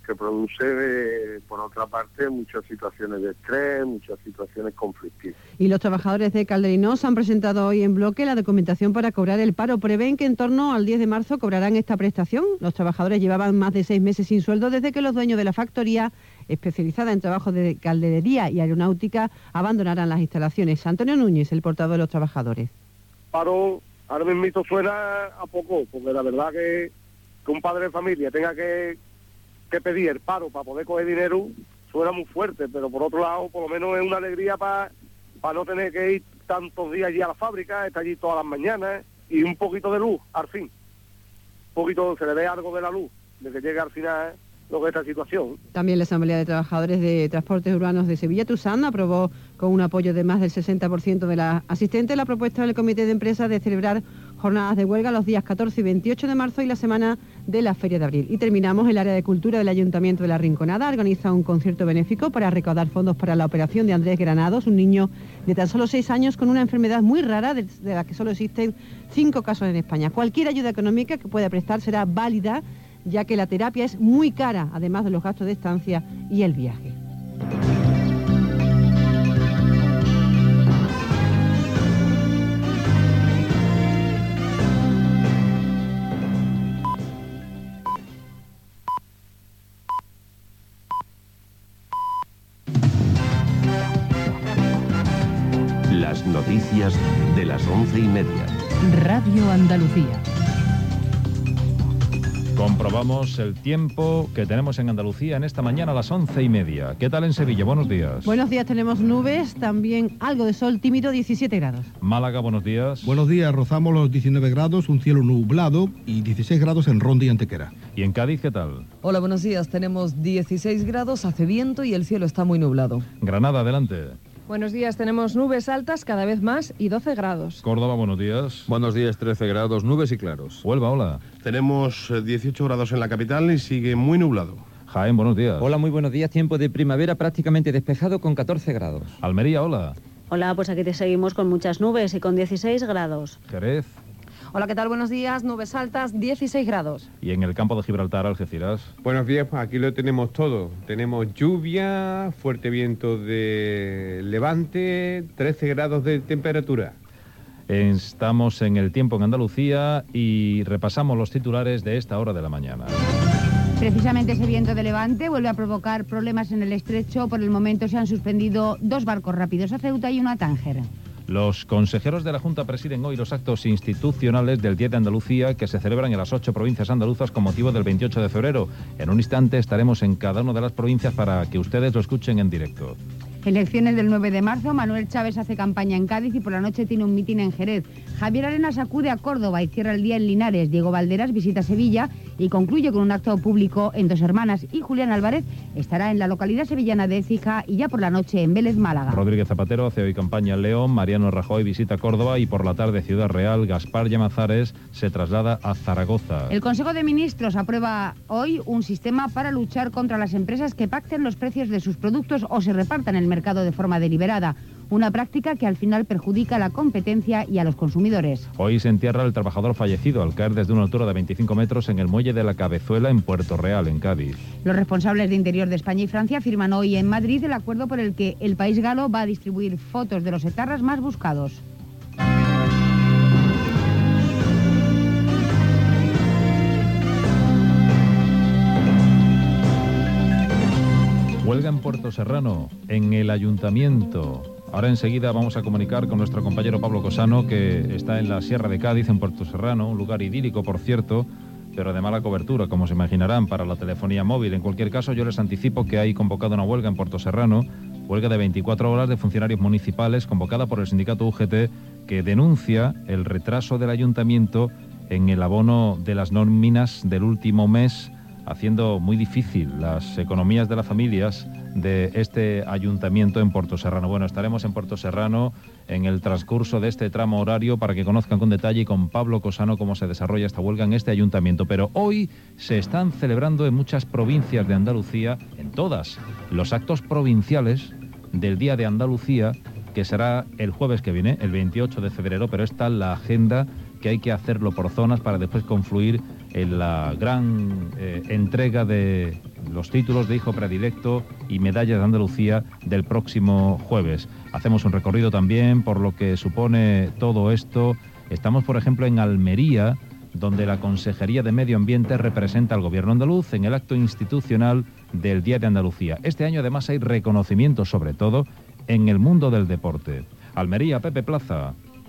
S22: produce, por otra parte, muchas situaciones de estrés, muchas situaciones conflictivas.
S20: Y los trabajadores de Calderinoz han presentado hoy en bloque la documentación para cobrar el paro. Prevén que en torno al 10 de marzo cobrarán esta prestación. Los trabajadores llevaban más de 6 meses sin sueldo desde que los dueños de la factoría, especializada en trabajos de calderería y aeronáutica, abandonaran las instalaciones. Antonio Núñez, el portavoz de los trabajadores.
S12: Paro, ahora mismo suena a poco, porque la verdad que un padre de familia tenga que pedir el paro para poder coger dinero suena muy fuerte, pero por otro lado, por lo menos es una alegría para no tener que ir tantos días allí a la fábrica, estar allí todas las mañanas, y un poquito de luz, al fin. Un poquito, se le ve algo de la luz, de que llegue al final lo que es esta situación.
S20: También la Asamblea de Trabajadores de Transportes Urbanos de Sevilla, TUSAN, aprobó con un apoyo de más del 60% de las asistentes la propuesta del Comité de Empresa de celebrar jornadas de huelga los días 14 y 28 de marzo y la semana de la Feria de Abril. Y terminamos. El área de cultura del Ayuntamiento de La Rinconada organiza un concierto benéfico para recaudar fondos para la operación de Andrés Granados, un niño de tan solo 6 años con una enfermedad muy rara de la que solo existen 5 casos en España. Cualquier ayuda económica que pueda prestar será válida, ya que la terapia es muy cara, además de los gastos de estancia y el viaje.
S23: Las noticias de las 11:30.
S24: Radio Andalucía.
S1: Comprobamos el tiempo que tenemos en Andalucía en esta mañana a las 11:30. ¿Qué tal en Sevilla? Buenos días.
S20: Buenos días, tenemos nubes, también algo de sol tímido, 17 grados.
S1: Málaga, buenos días.
S25: Buenos días, rozamos los 19 grados, un cielo nublado y 16 grados en Ronda y Antequera.
S1: ¿Y en Cádiz qué tal?
S7: Hola, buenos días, tenemos 16 grados, hace viento y el cielo está muy nublado.
S1: Granada, adelante.
S26: Buenos días, tenemos nubes altas cada vez más y 12 grados.
S1: Córdoba, buenos días.
S27: Buenos días, 13 grados, nubes y claros.
S1: Huelva, hola.
S28: Tenemos 18 grados en la capital y sigue muy nublado.
S1: Jaén, buenos días.
S29: Hola, muy buenos días, tiempo de primavera prácticamente despejado con 14 grados.
S1: Almería, hola.
S30: Hola, pues aquí te seguimos con muchas nubes y con 16 grados.
S1: Jerez.
S26: Hola, ¿qué tal? Buenos días, nubes altas, 16 grados.
S1: ¿Y en el campo de Gibraltar, Algeciras?
S31: Buenos días, pues aquí lo tenemos todo. Tenemos lluvia, fuerte viento de levante, 13 grados de temperatura.
S1: Estamos en el tiempo en Andalucía y repasamos los titulares de esta hora de la mañana.
S2: Precisamente ese viento de levante vuelve a provocar problemas en el estrecho. Por el momento se han suspendido 2 barcos rápidos a Ceuta y uno a Tánger.
S1: Los consejeros de la Junta presiden hoy los actos institucionales del Día de Andalucía que se celebran en las 8 provincias andaluzas con motivo del 28 de febrero. En un instante estaremos en cada una de las provincias para que ustedes lo escuchen en directo.
S2: Elecciones del 9 de marzo, Manuel Chávez hace campaña en Cádiz y por la noche tiene un mitin en Jerez. Javier Arenas acude a Córdoba y cierra el día en Linares. Diego Valderas visita Sevilla y concluye con un acto público en Dos Hermanas. Y Julián Álvarez estará en la localidad sevillana de Écija y ya por la noche en Vélez, Málaga.
S1: Rodríguez Zapatero hace hoy campaña en León, Mariano Rajoy visita Córdoba y por la tarde Ciudad Real, Gaspar Llamazares se traslada a Zaragoza.
S2: El Consejo de Ministros aprueba hoy un sistema para luchar contra las empresas que pacten los precios de sus productos o se repartan el mercado de forma deliberada. Una práctica que al final perjudica a la competencia y a los consumidores.
S1: Hoy se entierra el trabajador fallecido al caer desde una altura de 25 metros en el muelle de la Cabezuela en Puerto Real, en Cádiz.
S2: Los responsables de Interior de España y Francia firman hoy en Madrid el acuerdo por el que el país galo va a distribuir fotos de los etarras más buscados.
S1: Huelga en Puerto Serrano, en el ayuntamiento. Ahora enseguida vamos a comunicar con nuestro compañero Pablo Cosano, que está en la Sierra de Cádiz, en Puerto Serrano, un lugar idílico, por cierto, pero de mala cobertura, como se imaginarán, para la telefonía móvil. En cualquier caso, yo les anticipo que hay convocada una huelga en Puerto Serrano, huelga de 24 horas de funcionarios municipales, convocada por el sindicato UGT, que denuncia el retraso del ayuntamiento en el abono de las nóminas del último mes, haciendo muy difícil las economías de las familias de este ayuntamiento en Puerto Serrano. Bueno, estaremos en Puerto Serrano en el transcurso de este tramo horario para que conozcan con detalle y con Pablo Cosano cómo se desarrolla esta huelga en este ayuntamiento. Pero hoy se están celebrando en muchas provincias de Andalucía, en todas, los actos provinciales del Día de Andalucía, que será el jueves que viene, el 28 de febrero, pero esta es la agenda que hay que hacerlo por zonas para después confluir en la gran entrega de los títulos de hijo predilecto y medallas de Andalucía del próximo jueves. Hacemos un recorrido también por lo que supone todo esto. Estamos, por ejemplo, en Almería, donde la Consejería de Medio Ambiente representa al Gobierno andaluz en el acto institucional del Día de Andalucía. Este año además hay reconocimientos, sobre todo en el mundo del deporte. Almería, Pepe Plaza.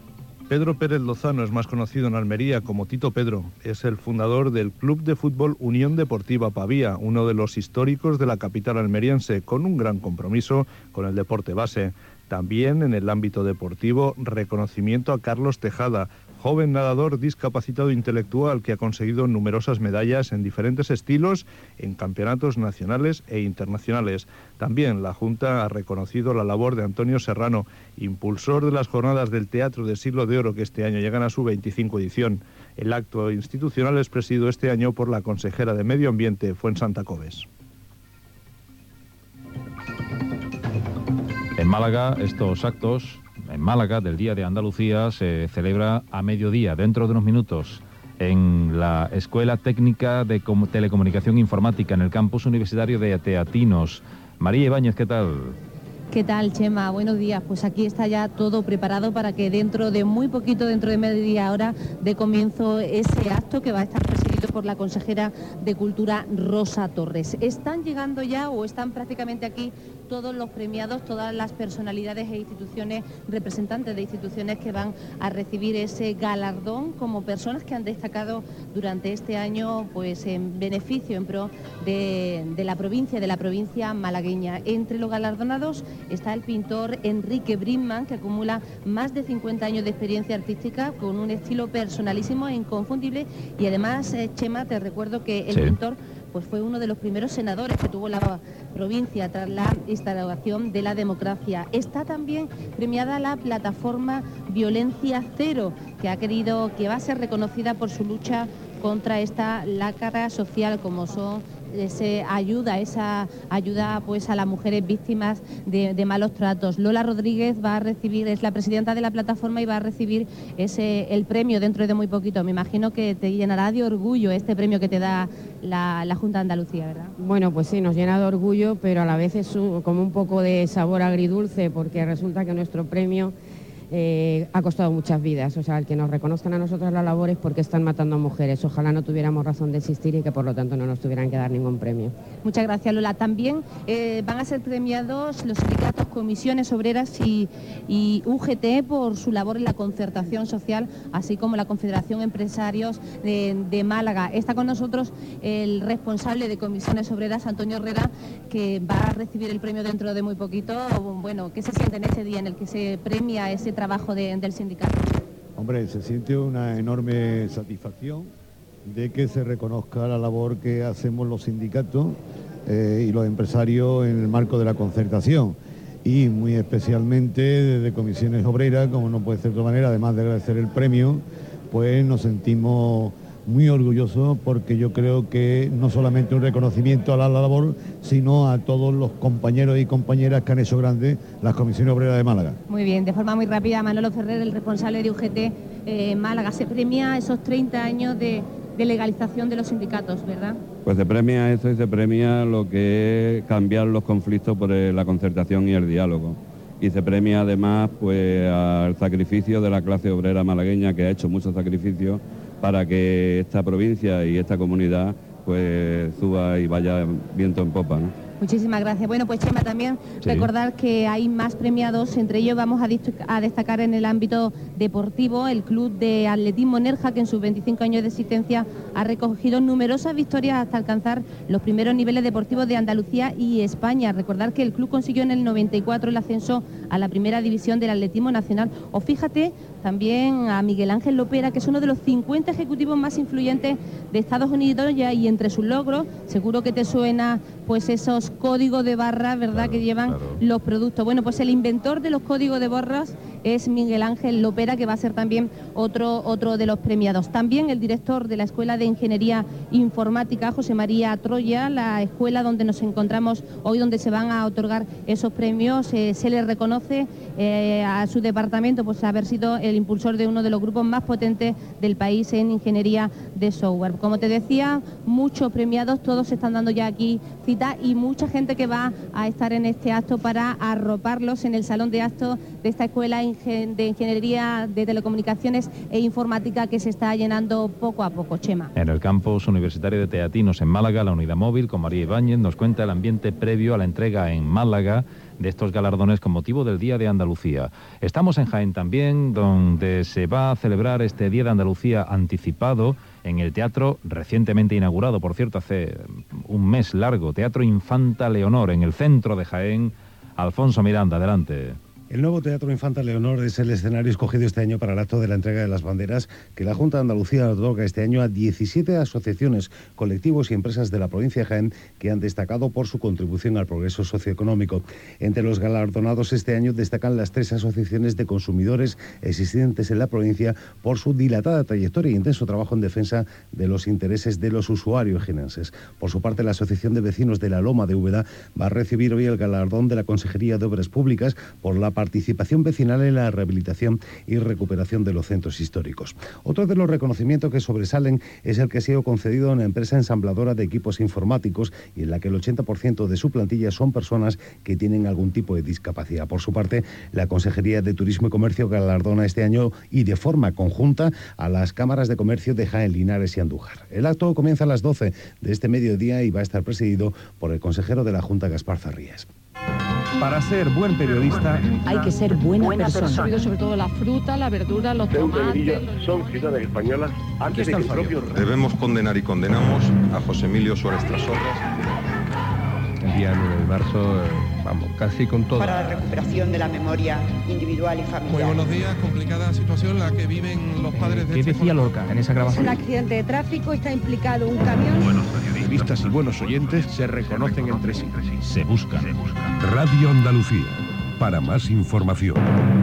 S5: Pedro Pérez Lozano es más conocido en Almería como Tito Pedro. Es el fundador del Club de Fútbol Unión Deportiva Pavía, uno de los históricos de la capital almeriense, con un gran compromiso con el deporte base. También en el ámbito deportivo, reconocimiento a Carlos Tejada, joven nadador discapacitado intelectual que ha conseguido numerosas medallas en diferentes estilos en campeonatos nacionales e internacionales. También la Junta ha reconocido la labor de Antonio Serrano, impulsor de las jornadas del Teatro de Siglo de Oro que este año llegan a su 25 edición. El acto institucional es presidido este año por la consejera de Medio Ambiente, Fuensanta Coves.
S1: En Málaga, estos actos en Málaga del Día de Andalucía se celebra a mediodía, dentro de unos minutos, en la Escuela Técnica de Telecomunicación Informática, en el campus universitario de Teatinos. María Ibáñez, ¿qué tal?
S6: ¿Qué tal, Chema? Buenos días. Pues aquí está ya todo preparado para que dentro de muy poquito, dentro de media hora, dé comienzo ese acto que va a estar presidido por la consejera de Cultura, Rosa Torres. Están llegando ya o están prácticamente aquí todos los premiados, todas las personalidades e instituciones, representantes de instituciones que van a recibir ese galardón como personas que han destacado durante este año pues en beneficio, en pro de la provincia malagueña. Entre los galardonados está el pintor Enrique Brisman, que acumula más de 50 años de experiencia artística con un estilo personalísimo e inconfundible, y además, Chema, te recuerdo que el pintor pues fue uno de los primeros senadores que tuvo la provincia tras la instauración de la democracia. Está también premiada la plataforma Violencia Cero, que va a ser reconocida por su lucha contra esta lacra social, como son esa ayuda pues a las mujeres víctimas de malos tratos. Lola Rodríguez va a recibir, es la presidenta de la plataforma y va a recibir el premio dentro de muy poquito. Me imagino que te llenará de orgullo este premio que te da la Junta de Andalucía, ¿verdad?
S8: Bueno, pues sí, nos llena de orgullo, pero a la vez es como un poco de sabor agridulce, porque resulta que nuestro premio ha costado muchas vidas. O sea, el que nos reconozcan a nosotros la labor es porque están matando a mujeres. Ojalá no tuviéramos razón de existir y que por lo tanto no nos tuvieran que dar ningún premio.
S6: Muchas gracias, Lola. También van a ser premiados los sindicatos, comisiones obreras y UGT por su labor en la concertación social, así como la Confederación Empresarios de Málaga. Está con nosotros el responsable de comisiones obreras, Antonio Herrera, que va a recibir el premio dentro de muy poquito. Bueno, ¿qué se siente en ese día en el que se premia ese trabajo del sindicato?
S9: Hombre, se siente una enorme satisfacción de que se reconozca la labor que hacemos los sindicatos y los empresarios en el marco de la concertación, y muy especialmente desde comisiones obreras, como no puede ser de otra manera, además de agradecer el premio, pues nos sentimos muy orgullosos, porque yo creo que no solamente un reconocimiento a la labor, sino a todos los compañeros y compañeras que han hecho grandes las comisiones obreras de Málaga.
S6: Muy bien, de forma muy rápida, Manolo Ferrer, el responsable de UGT Málaga. Se premia esos 30 años de legalización de los sindicatos, ¿verdad?
S10: Pues se premia eso y se premia lo que es cambiar los conflictos por la concertación y el diálogo. Y se premia además pues al sacrificio de la clase obrera malagueña, que ha hecho muchos sacrificios para que esta provincia y esta comunidad pues suba y vaya viento en popa, ¿no?
S6: Muchísimas gracias. Bueno, pues Chema, también recordar que hay más premiados. Entre ellos vamos a destacar en el ámbito deportivo el Club de Atletismo Nerja, que en sus 25 años de existencia ha recogido numerosas victorias hasta alcanzar los primeros niveles deportivos de Andalucía y España. Recordar que el club consiguió en el 94 el ascenso a la primera división del atletismo nacional. O fíjate también a Miguel Ángel Lopera, que es uno de los 50 ejecutivos más influyentes de Estados Unidos, y entre sus logros seguro que te suena pues esos códigos de barras, ¿verdad?, que llevan los productos. Bueno, pues el inventor de los códigos de barras es Miguel Ángel Lopera, que va a ser también otro de los premiados. También el director de la Escuela de Ingeniería Informática, José María Troya, la escuela donde nos encontramos hoy, donde se van a otorgar esos premios. Se le reconoce a su departamento pues haber sido el impulsor de uno de los grupos más potentes del país en ingeniería de software. Como te decía, muchos premiados, todos se están dando ya aquí cita, y mucha gente que va a estar en este acto para arroparlos en el salón de actos de esta escuela de ingeniería de telecomunicaciones e informática, que se está llenando poco a poco. Chema.
S1: En el campus universitario de Teatinos en Málaga, la unidad móvil con María Ibáñez nos cuenta el ambiente previo a la entrega en Málaga de estos galardones con motivo del Día de Andalucía. Estamos en Jaén también, donde se va a celebrar este Día de Andalucía anticipado en el teatro recientemente inaugurado, por cierto, hace un mes largo, Teatro Infanta Leonor, en el centro de Jaén. Alfonso Miranda, adelante.
S11: El nuevo Teatro Infanta Leonor es el escenario escogido este año para el acto de la entrega de las banderas que la Junta de Andalucía otorga este año a 17 asociaciones, colectivos y empresas de la provincia de Jaén que han destacado por su contribución al progreso socioeconómico. Entre los galardonados este año destacan las 3 asociaciones de consumidores existentes en la provincia por su dilatada trayectoria e intenso trabajo en defensa de los intereses de los usuarios jienenses. Por su parte, la Asociación de Vecinos de la Loma de Úbeda va a recibir hoy el galardón de la Consejería de Obras Públicas por la participación vecinal en la rehabilitación y recuperación de los centros históricos. Otro de los reconocimientos que sobresalen es el que ha sido concedido a una empresa ensambladora de equipos informáticos y en la que el 80% de su plantilla son personas que tienen algún tipo de discapacidad. Por su parte, la Consejería de Turismo y Comercio galardona este año y de forma conjunta a las cámaras de comercio de Jaén, Linares y Andújar. El acto comienza a las 12 de este mediodía y va a estar presidido por el consejero de la Junta, Gaspar Zarrías.
S13: Para ser buen periodista
S14: hay que ser buena persona.
S15: Sobre todo la fruta, la verdura, los tomates.
S22: Son ciudades españolas antes de que el propio...
S27: Debemos condenar y condenamos a José Emilio Suárez Trasorras.
S14: El día 9 de marzo, vamos, casi con todo.
S16: Para la recuperación de la memoria individual y familiar.
S17: Muy buenos días, complicada situación la que viven los padres de...
S14: ¿Qué decía Lorca en esa grabación?
S16: Un accidente de tráfico, está implicado un camión.
S13: Buenos periodistas y buenos oyentes se reconocen entre sí.
S1: Se buscan.
S3: Radio Andalucía. Para más información.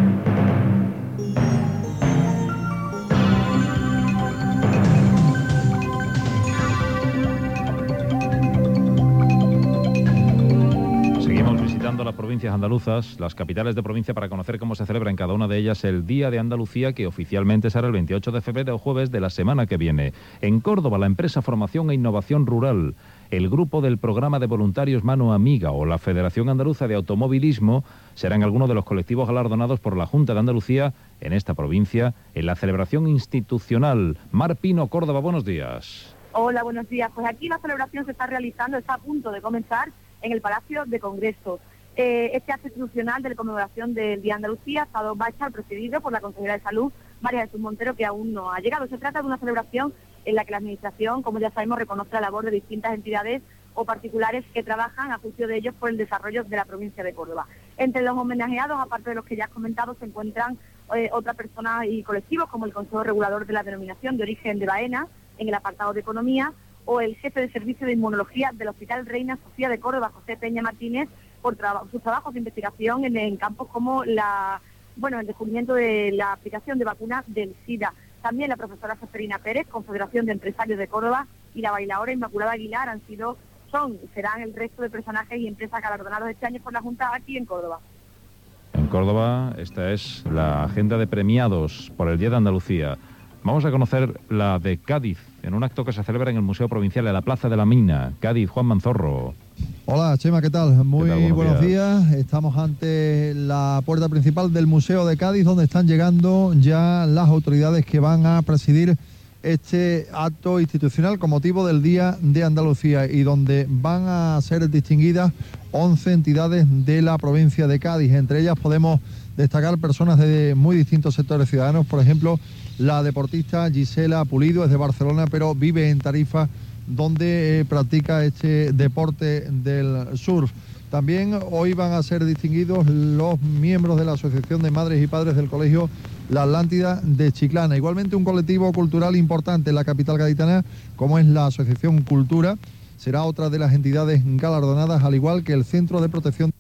S1: Las provincias andaluzas, las capitales de provincia, para conocer cómo se celebra en cada una de ellas el Día de Andalucía, que oficialmente será el 28 de febrero, jueves de la semana que viene. En Córdoba, la empresa Formación e Innovación Rural el grupo del programa de voluntarios Mano Amiga o la Federación Andaluza de Automovilismo serán algunos de los colectivos galardonados por la Junta de Andalucía en esta provincia en la celebración institucional. Mar Pino, Córdoba, buenos días.
S4: Hola, buenos días. Pues aquí la celebración se está realizando, está a punto de comenzar en el Palacio de Congresos. Este acto institucional de la conmemoración del Día de Andalucía ha estado presidido por la consejera de Salud, María Jesús Montero, que aún no ha llegado. Se trata de una celebración en la que la Administración, como ya sabemos, reconoce la labor de distintas entidades o particulares que trabajan a juicio de ellos por el desarrollo de la provincia de Córdoba. Entre los homenajeados, aparte de los que ya has comentado, se encuentran otras personas y colectivos como el Consejo Regulador de la Denominación de Origen de Baena, en el apartado de Economía, o el jefe de Servicio de Inmunología del Hospital Reina Sofía de Córdoba, José Peña Martínez, por sus trabajos de investigación en campos como el descubrimiento de la aplicación de vacunas del SIDA. También la profesora Seferina Pérez, Confederación de Empresarios de Córdoba, y la bailadora Inmaculada Aguilar serán el resto de personajes y empresas galardonados este año por la Junta aquí en Córdoba.
S1: En Córdoba, esta es la agenda de premiados por el Día de Andalucía. Vamos a conocer la de Cádiz, en un acto que se celebra en el Museo Provincial de la Plaza de la Mina. Cádiz, Juan Manzorro.
S7: Hola, Chema, ¿qué tal? Muy buenos días. Estamos ante la puerta principal del Museo de Cádiz, donde están llegando ya las autoridades que van a presidir este acto institucional con motivo del Día de Andalucía y donde van a ser distinguidas 11 entidades de la provincia de Cádiz. Entre ellas podemos destacar personas de muy distintos sectores ciudadanos. Por ejemplo, la deportista Gisela Pulido es de Barcelona, pero vive en Tarifa, donde practica este deporte del surf. También hoy van a ser distinguidos los miembros de la Asociación de Madres y Padres del Colegio La Atlántida de Chiclana. Igualmente un colectivo cultural importante en la capital gaditana, como es la Asociación Cultura, será otra de las entidades galardonadas, al igual que el Centro de Protección